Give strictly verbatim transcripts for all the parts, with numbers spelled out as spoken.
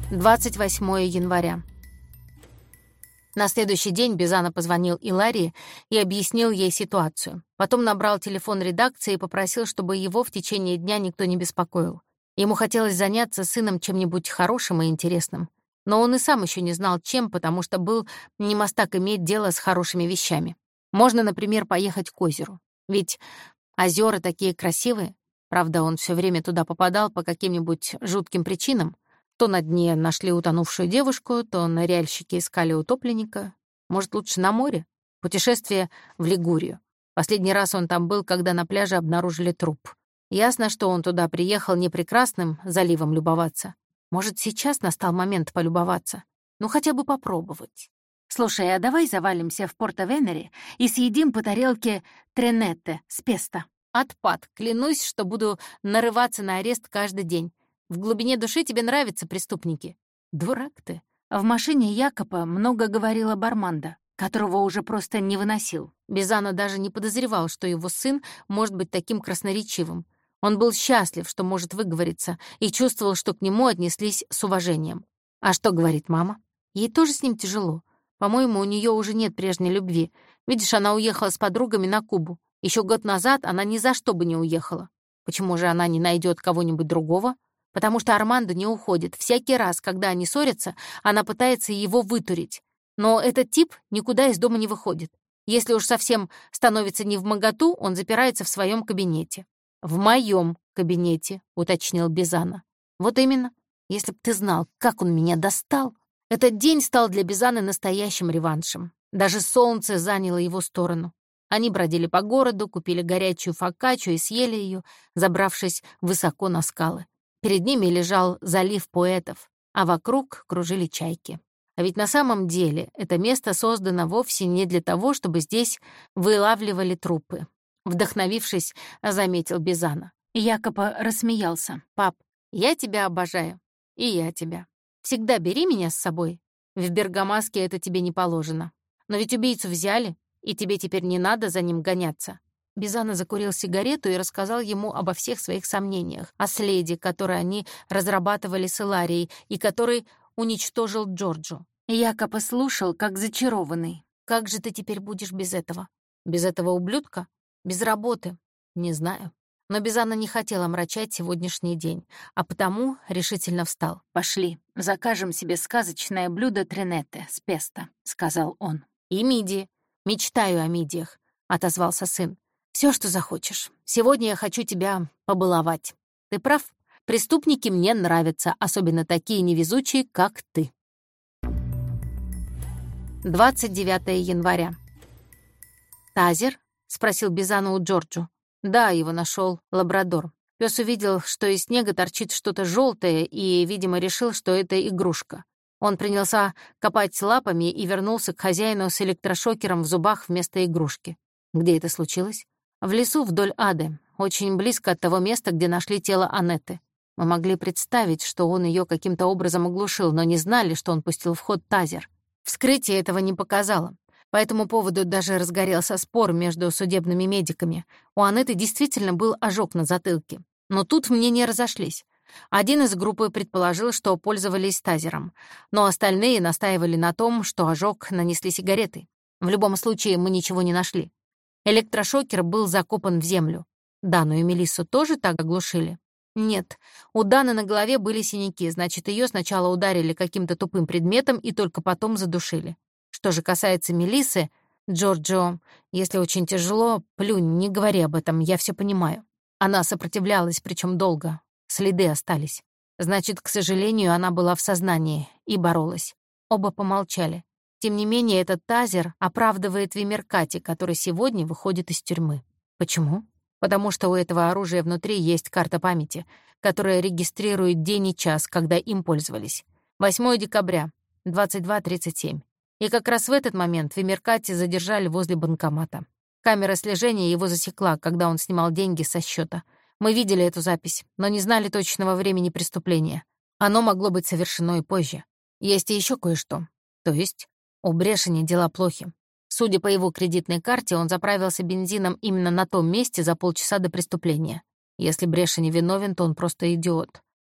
двадцать восьмое января. На следующий день Бизано позвонил Иларии и объяснил ей ситуацию. Потом набрал телефон редакции и попросил, чтобы его в течение дня никто не беспокоил. Ему хотелось заняться сыном чем-нибудь хорошим и интересным. Но он и сам еще не знал, чем, потому что был не мастак иметь дело с хорошими вещами. Можно, например, поехать к озеру. Ведь озера такие красивые. Правда, он все время туда попадал по каким-нибудь жутким причинам. То на дне нашли утонувшую девушку, то ныряльщики искали утопленника. Может, лучше на море? Путешествие в Лигурию. Последний раз он там был, когда на пляже обнаружили труп. Ясно, что он туда приехал не прекрасным заливом любоваться. Может, сейчас настал момент полюбоваться? Ну, хотя бы попробовать. «Слушай, а давай завалимся в Порто-Венере и съедим по тарелке тренетте с песто?» Отпад. Клянусь, что буду нарываться на арест каждый день. В глубине души тебе нравятся преступники. Дурак ты. В машине Якопа много говорила Барманда, которого уже просто не выносил. Бизано даже не подозревал, что его сын может быть таким красноречивым. Он был счастлив, что может выговориться, и чувствовал, что к нему отнеслись с уважением. А что говорит мама? Ей тоже с ним тяжело. По-моему, у нее уже нет прежней любви. Видишь, она уехала с подругами на Кубу. Еще год назад она ни за что бы не уехала. Почему же она не найдет кого-нибудь другого? Потому что Армандо не уходит. Всякий раз, когда они ссорятся, она пытается его вытурить. Но этот тип никуда из дома не выходит. Если уж совсем становится невмоготу, он запирается в своем кабинете. «В моем кабинете», — уточнил Бизано. «Вот именно. Если б ты знал, как он меня достал». Этот день стал для Бизаны настоящим реваншем. Даже солнце заняло его сторону. Они бродили по городу, купили горячую фокаччу и съели ее, забравшись высоко на скалы. Перед ними лежал залив поэтов, а вокруг кружили чайки. А ведь на самом деле это место создано вовсе не для того, чтобы здесь вылавливали трупы. Вдохновившись, заметил Бизано. Якопа рассмеялся. «Пап, я тебя обожаю. И я тебя. Всегда бери меня с собой. В Бергамаске это тебе не положено. Но ведь убийцу взяли, и тебе теперь не надо за ним гоняться». Бизано закурил сигарету и рассказал ему обо всех своих сомнениях, о следе, который они разрабатывали с Иларией и который уничтожил Джорджо. Якопа слушал, как зачарованный. «Как же ты теперь будешь без этого? Без этого ублюдка? Без работы? Не знаю». Но Бизано не хотел омрачать сегодняшний день, а потому решительно встал. «Пошли, закажем себе сказочное блюдо тренетте с песто», — сказал он. «И мидии. Мечтаю о мидиях», — отозвался сын. «Все, что захочешь. Сегодня я хочу тебя побаловать. Ты прав, преступники мне нравятся, особенно такие невезучие, как ты». двадцать девятое января. «Тазер?» — спросил Бизано у Джорджо. «Да, его нашел лабрадор». Пес увидел, что из снега торчит что-то желтое, и, видимо, решил, что это игрушка. Он принялся копать лапами и вернулся к хозяину с электрошокером в зубах вместо игрушки. Где это случилось? В лесу вдоль Ады, очень близко от того места, где нашли тело Анетты. Мы могли представить, что он ее каким-то образом оглушил, но не знали, что он пустил в ход тазер. Вскрытие этого не показало. По этому поводу даже разгорелся спор между судебными медиками. У Анетты действительно был ожог на затылке. Но тут мнения разошлись. Один из группы предположил, что пользовались тазером, но остальные настаивали на том, что ожог нанесли сигаретой. В любом случае мы ничего не нашли. Электрошокер был закопан в землю. Дану и Мелиссу тоже так оглушили? Нет. У Даны на голове были синяки, значит, ее сначала ударили каким-то тупым предметом и только потом задушили. Что же касается Мелиссы, Джорджо, если очень тяжело, плюнь, не говори об этом, я все понимаю. Она сопротивлялась, причем долго. Следы остались. Значит, к сожалению, она была в сознании и боролась. Оба помолчали. Тем не менее, этот тазер оправдывает Вимеркати, который сегодня выходит из тюрьмы. Почему? Потому что у этого оружия внутри есть карта памяти, которая регистрирует день и час, когда им пользовались. восьмое декабря, двадцать два тридцать семь. И как раз в этот момент Вимеркати задержали возле банкомата. Камера слежения его засекла, когда он снимал деньги со счета. Мы видели эту запись, но не знали точного времени преступления. Оно могло быть совершено и позже. Есть и еще кое-что. То есть у Брешени дела плохи. Судя по его кредитной карте, он заправился бензином именно на том месте за полчаса до преступления. Если Брешени виновен, то он просто идиот.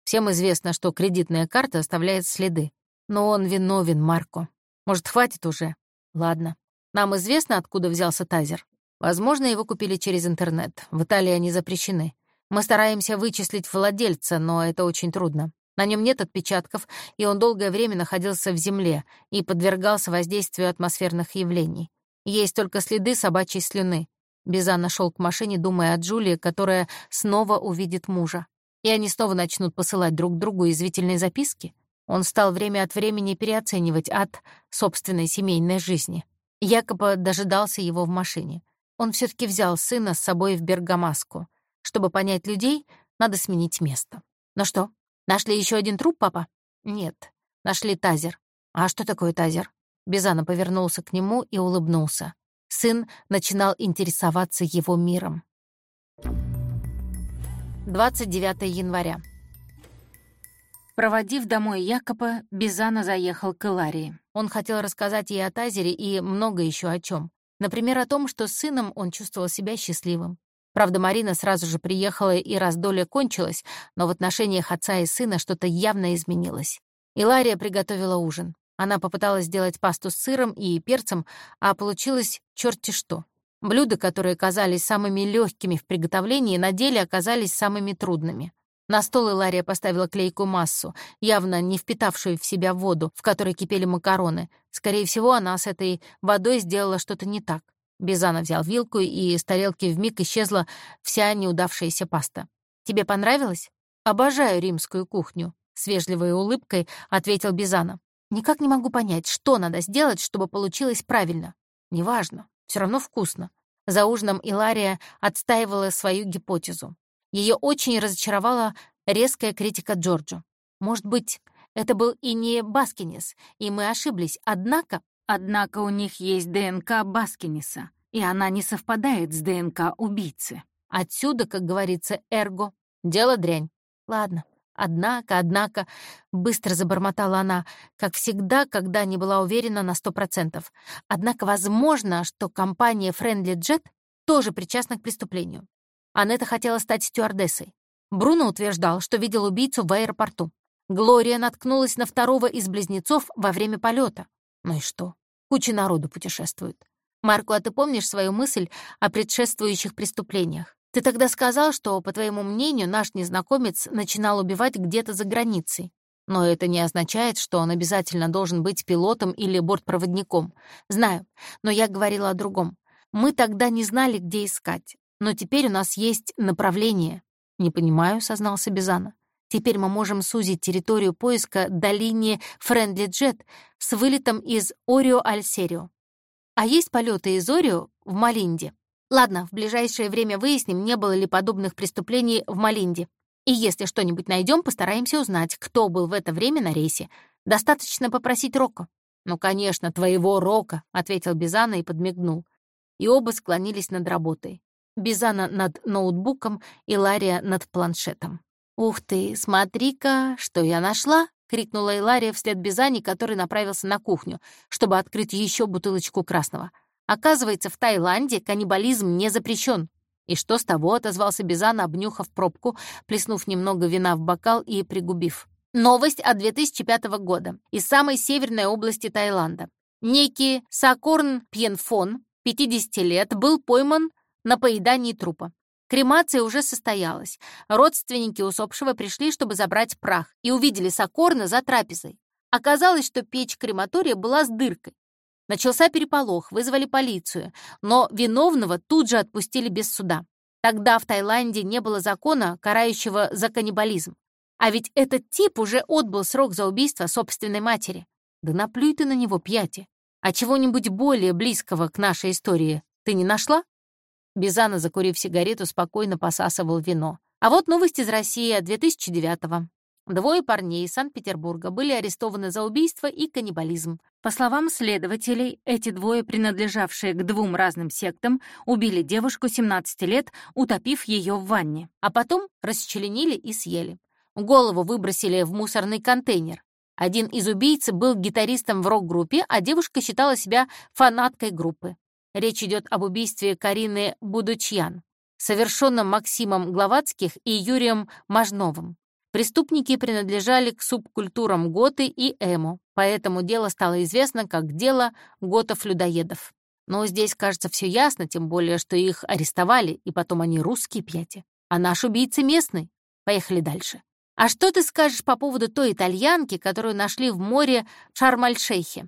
Всем известно, что кредитная карта оставляет следы. Но он виновен, Марко. Может, хватит уже? Ладно. Нам известно, откуда взялся тазер. Возможно, его купили через интернет. В Италии они запрещены. Мы стараемся вычислить владельца, но это очень трудно. На нем нет отпечатков, и он долгое время находился в земле и подвергался воздействию атмосферных явлений. Есть только следы собачьей слюны. Бизан нашел к машине, думая о Джулии, которая снова увидит мужа. И они снова начнут посылать друг другу извительные записки. Он стал время от времени переоценивать ад собственной семейной жизни. Якобы дожидался его в машине. Он все таки взял сына с собой в Бергамаску. Чтобы понять людей, надо сменить место. Ну что, нашли еще один труп, папа? Нет, нашли тазер. А что такое тазер? Бизана повернулся к нему и улыбнулся. Сын начинал интересоваться его миром. двадцать девятого января. Проводив домой Якоба, Бизана заехал к Иларии. Он хотел рассказать ей о тазере и много еще о чем. Например, о том, что с сыном он чувствовал себя счастливым. Правда, Марина сразу же приехала, и раздолье кончилось, но в отношениях отца и сына что-то явно изменилось. Илария приготовила ужин. Она попыталась сделать пасту с сыром и перцем, а получилось черти что. Блюда, которые казались самыми легкими в приготовлении, на деле оказались самыми трудными. На стол Илария поставила клейкую массу, явно не впитавшую в себя воду, в которой кипели макароны. Скорее всего, она с этой водой сделала что-то не так. Бизана взял вилку, и с тарелки вмиг исчезла вся неудавшаяся паста. «Тебе понравилось?» «Обожаю римскую кухню», — с вежливой улыбкой ответил Бизана. «Никак не могу понять, что надо сделать, чтобы получилось правильно. Неважно, все равно вкусно». За ужином Илария отстаивала свою гипотезу. Ее очень разочаровала резкая критика Джорджо. Может быть, это был и не Баскинис, и мы ошиблись, однако... Однако у них есть ДНК Баскиниса, и она не совпадает с ДНК убийцы. Отсюда, как говорится, эрго. Дело дрянь. Ладно. Однако, однако, быстро забормотала она, как всегда, когда не была уверена на сто процентов. Однако возможно, что компания Friendly Jet тоже причастна к преступлению. Анетта хотела стать стюардессой. Бруно утверждал, что видел убийцу в аэропорту. Глория наткнулась на второго из близнецов во время полета. Ну и что? Куча народу путешествует. Марко, а ты помнишь свою мысль о предшествующих преступлениях? Ты тогда сказал, что, по твоему мнению, наш незнакомец начинал убивать где-то за границей. Но это не означает, что он обязательно должен быть пилотом или бортпроводником. Знаю, но я говорила о другом. Мы тогда не знали, где искать. Но теперь у нас есть направление. «Не понимаю», — сознался Бизана. «Теперь мы можем сузить территорию поиска до линии Friendly Jet с вылетом из Орио-Аль-Серио. А есть полеты из Орио в Малинде? Ладно, в ближайшее время выясним, не было ли подобных преступлений в Малинде. И если что-нибудь найдем, постараемся узнать, кто был в это время на рейсе. Достаточно попросить Рокко». «Ну, конечно, твоего Рокко», — ответил Бизана и подмигнул. И оба склонились над работой. Бизана над ноутбуком, Илария над планшетом. «Ух ты, смотри-ка, что я нашла!» — крикнула Илария вслед Бизане, который направился на кухню, чтобы открыть еще бутылочку красного. «Оказывается, в Таиланде каннибализм не запрещен». «И что с того?» — отозвался Бизана, обнюхав пробку, плеснув немного вина в бокал и пригубив. «Новость от две тысячи пятого года, из самой северной области Таиланда. Некий Сакорн Пьенфон, пятидесяти лет, был пойман на поедании трупа. Кремация уже состоялась. Родственники усопшего пришли, чтобы забрать прах, и увидели Сакорна за трапезой. Оказалось, что печь крематория была с дыркой. Начался переполох, вызвали полицию, но виновного тут же отпустили без суда. Тогда в Таиланде не было закона, карающего за каннибализм. А ведь этот тип уже отбыл срок за убийство собственной матери. Да наплюй ты на него, Пьяти. А чего-нибудь более близкого к нашей истории ты не нашла?» Бизана, закурив сигарету, спокойно посасывал вино. А вот новость из России от две тысячи девятого. Двое парней из Санкт-Петербурга были арестованы за убийство и каннибализм. По словам следователей, эти двое, принадлежавшие к двум разным сектам, убили девушку семнадцати лет, утопив ее в ванне. А потом расчленили и съели. Голову выбросили в мусорный контейнер. Один из убийц был гитаристом в рок-группе, а девушка считала себя фанаткой группы. Речь идет об убийстве Карины Будучьян, совершенном Максимом Гловацких и Юрием Мажновым. Преступники принадлежали к субкультурам готы и эмо, поэтому дело стало известно как дело готов-людоедов. Но здесь, кажется, все ясно, тем более, что их арестовали, и потом они русские пьяти. А наш убийца местный. Поехали дальше. А что ты скажешь по поводу той итальянки, которую нашли в море в Шарм-эль-Шейхе?